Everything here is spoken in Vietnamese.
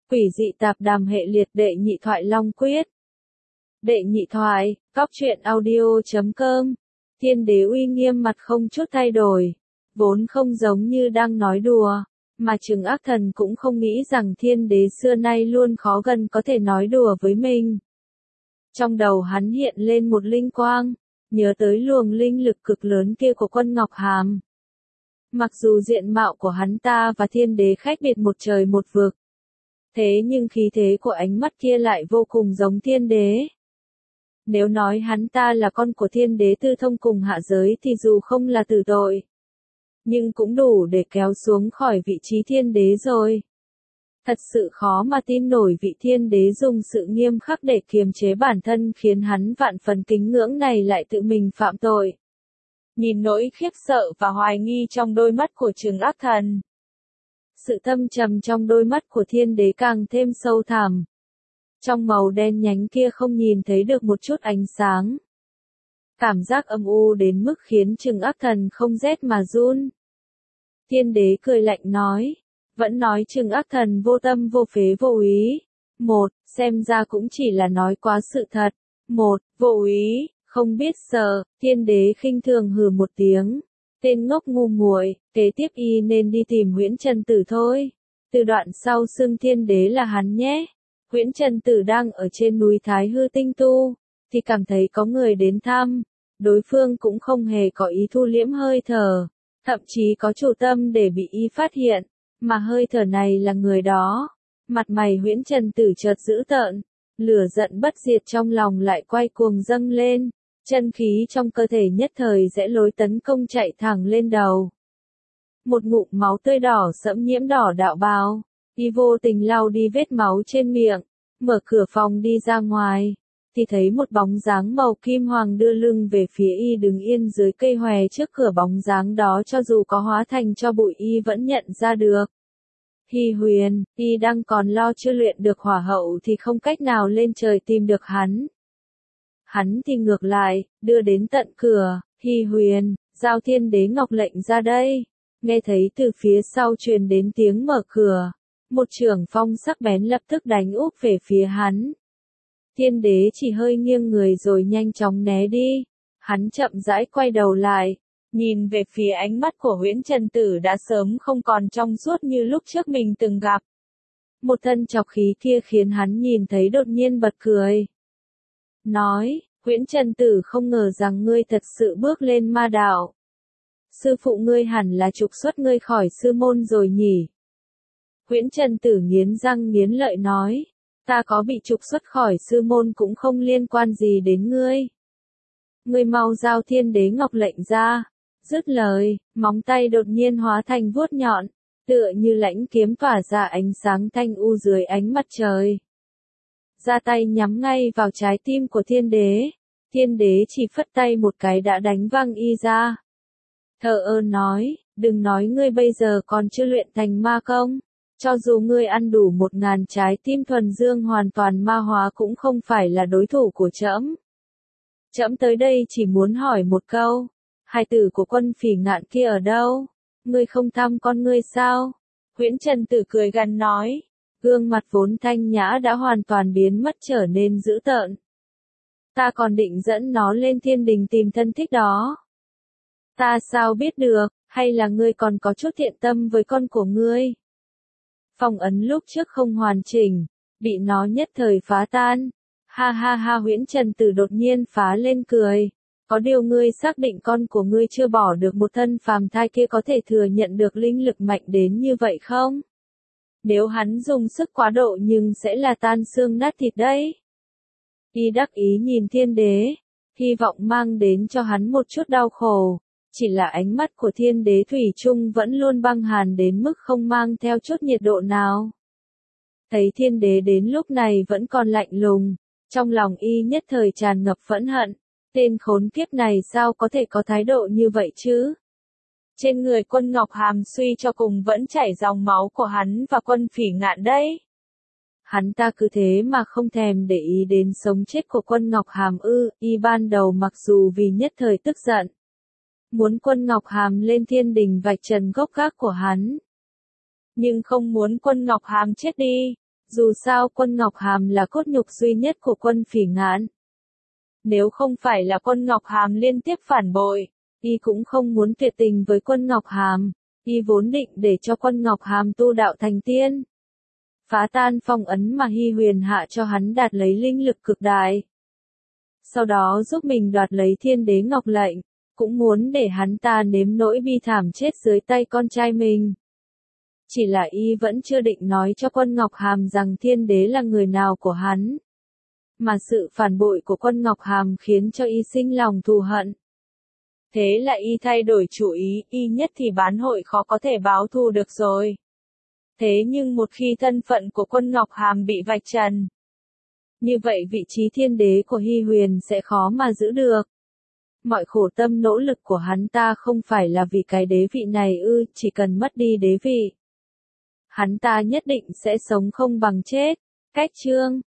Quỷ dị tạp đàm hệ liệt đệ nhị thoại Long Quyết. Đệ nhị thoại, cóc truyện audio.com. Thiên đế uy nghiêm mặt không chút thay đổi, vốn không giống như đang nói đùa, mà Trừng Ác Thần cũng không nghĩ rằng thiên đế xưa nay luôn khó gần có thể nói đùa với mình. Trong đầu hắn hiện lên một linh quang, nhớ tới luồng linh lực cực lớn kia của quân Ngọc Hàm. Mặc dù diện mạo của hắn ta và thiên đế khác biệt một trời một vực, thế nhưng khí thế của ánh mắt kia lại vô cùng giống thiên đế. Nếu nói hắn ta là con của thiên đế tư thông cùng hạ giới thì dù không là tử tội, nhưng cũng đủ để kéo xuống khỏi vị trí thiên đế rồi. Thật sự khó mà tin nổi vị thiên đế dùng sự nghiêm khắc để kiềm chế bản thân khiến hắn vạn phần kính ngưỡng này lại tự mình phạm tội. Nhìn nỗi khiếp sợ và hoài nghi trong đôi mắt của Trừng Ác Thần, sự thâm trầm trong đôi mắt của thiên đế càng thêm sâu thẳm. Trong màu đen nhánh kia không nhìn thấy được một chút ánh sáng. Cảm giác âm u đến mức khiến Trừng Ác Thần không rét mà run. Thiên đế cười lạnh nói, vẫn nói Trừng Ác Thần vô tâm vô phế vô ý. Một, xem ra cũng chỉ là nói quá sự thật. Một, vô ý, không biết sợ. Thiên đế khinh thường hừ một tiếng. Tên ngốc ngu muội, kế tiếp y nên đi tìm Huyễn Trần Tử thôi. Từ đoạn sau xưng thiên đế là hắn nhé. Huyễn Trần Tử đang ở trên núi Thái Hư tinh tu, thì cảm thấy có người đến thăm. Đối phương cũng không hề có ý thu liễm hơi thở, thậm chí có chủ tâm để bị y phát hiện, mà hơi thở này là người đó. Mặt mày Huyễn Trần Tử chợt dữ tợn, lửa giận bất diệt trong lòng lại quay cuồng dâng lên, chân khí trong cơ thể nhất thời rẽ lối tấn công chạy thẳng lên đầu. Một ngụm máu tươi đỏ sẫm nhiễm đỏ đạo bào, y vô tình lau đi vết máu trên miệng, mở cửa phòng đi ra ngoài, thì thấy một bóng dáng màu kim hoàng đưa lưng về phía y đứng yên dưới cây hòe trước cửa. Bóng dáng đó cho dù có hóa thành cho bụi y vẫn nhận ra được. Hy Huyền, y đang còn lo chưa luyện được hỏa hậu thì không cách nào lên trời tìm được hắn. Hắn thì ngược lại, đưa đến tận cửa, Hy Huyền, giao thiên đế ngọc lệnh ra đây. Nghe thấy từ phía sau truyền đến tiếng mở cửa, một chưởng phong sắc bén lập tức đánh úp về phía hắn. Thiên đế chỉ hơi nghiêng người rồi nhanh chóng né đi. Hắn chậm rãi quay đầu lại, nhìn về phía ánh mắt của Huyễn Trần Tử đã sớm không còn trong suốt như lúc trước mình từng gặp. Một thân trọc khí kia khiến hắn nhìn thấy đột nhiên bật cười. Nói, Huyễn Trần Tử, không ngờ rằng ngươi thật sự bước lên ma đạo. Sư phụ ngươi hẳn là trục xuất ngươi khỏi sư môn rồi nhỉ? Huyễn Trần Tử nghiến răng nghiến lợi nói, ta có bị trục xuất khỏi sư môn cũng không liên quan gì đến ngươi. Ngươi mau giao thiên đế ngọc lệnh ra. Dứt lời, móng tay đột nhiên hóa thành vuốt nhọn, tựa như lãnh kiếm tỏa ra ánh sáng thanh u dưới ánh mặt trời. Ra tay nhắm ngay vào trái tim của thiên đế. Thiên đế chỉ phất tay một cái đã đánh văng y ra. Thờ ơ nói, đừng nói ngươi bây giờ còn chưa luyện thành ma công. Cho dù ngươi ăn đủ 1000 trái tim thuần dương hoàn toàn ma hóa cũng không phải là đối thủ của trẫm. Trẫm tới đây chỉ muốn hỏi một câu, hài tử của Quân Phỉ Ngạn kia ở đâu? Ngươi không thăm con ngươi sao? Huyễn Trần Tử cười gằn nói, gương mặt vốn thanh nhã đã hoàn toàn biến mất trở nên dữ tợn. Ta còn định dẫn nó lên thiên đình tìm thân thích đó. Ta sao biết được, hay là ngươi còn có chút thiện tâm với con của ngươi? Phong ấn lúc trước không hoàn chỉnh, bị nó nhất thời phá tan. Ha ha ha, Huyễn Trần Tử đột nhiên phá lên cười. Có điều ngươi xác định con của ngươi chưa bỏ được một thân phàm thai kia có thể thừa nhận được linh lực mạnh đến như vậy không? Nếu hắn dùng sức quá độ nhưng sẽ là tan xương nát thịt đấy. Y đắc ý nhìn thiên đế, hy vọng mang đến cho hắn một chút đau khổ. Chỉ là ánh mắt của thiên đế thủy chung vẫn luôn băng hàn đến mức không mang theo chút nhiệt độ nào. Thấy thiên đế đến lúc này vẫn còn lạnh lùng, trong lòng y nhất thời tràn ngập phẫn hận. Tên khốn kiếp này sao có thể có thái độ như vậy chứ? Trên người Quân Ngọc Hàm suy cho cùng vẫn chảy dòng máu của hắn và Quân Phỉ Ngạn đấy. Hắn ta cứ thế mà không thèm để ý đến sống chết của Quân Ngọc Hàm ư? Y ban đầu mặc dù vì nhất thời tức giận, muốn Quân Ngọc Hàm lên thiên đình vạch trần gốc gác của hắn, nhưng không muốn Quân Ngọc Hàm chết đi. Dù sao Quân Ngọc Hàm là cốt nhục duy nhất của Quân Phỉ Ngạn. Nếu không phải là Quân Ngọc Hàm liên tiếp phản bội, y cũng không muốn tuyệt tình với Quân Ngọc Hàm, y vốn định để cho Quân Ngọc Hàm tu đạo thành tiên. Phá tan phong ấn mà Hy Huyền hạ cho hắn đạt lấy linh lực cực đại. Sau đó giúp mình đoạt lấy Thiên Đế Ngọc lệnh, cũng muốn để hắn ta nếm nỗi bi thảm chết dưới tay con trai mình. Chỉ là y vẫn chưa định nói cho Quân Ngọc Hàm rằng Thiên Đế là người nào của hắn. Mà sự phản bội của Quân Ngọc Hàm khiến cho y sinh lòng thù hận. Thế là y thay đổi chủ ý, y nhất thì bán hội khó có thể báo thù được rồi. Thế nhưng một khi thân phận của Quân Ngọc Hàm bị vạch trần, như vậy vị trí Thiên Đế của Hy Huyền sẽ khó mà giữ được. Mọi khổ tâm nỗ lực của hắn ta không phải là vì cái đế vị này ư, chỉ cần mất đi đế vị, hắn ta nhất định sẽ sống không bằng chết. Cách chương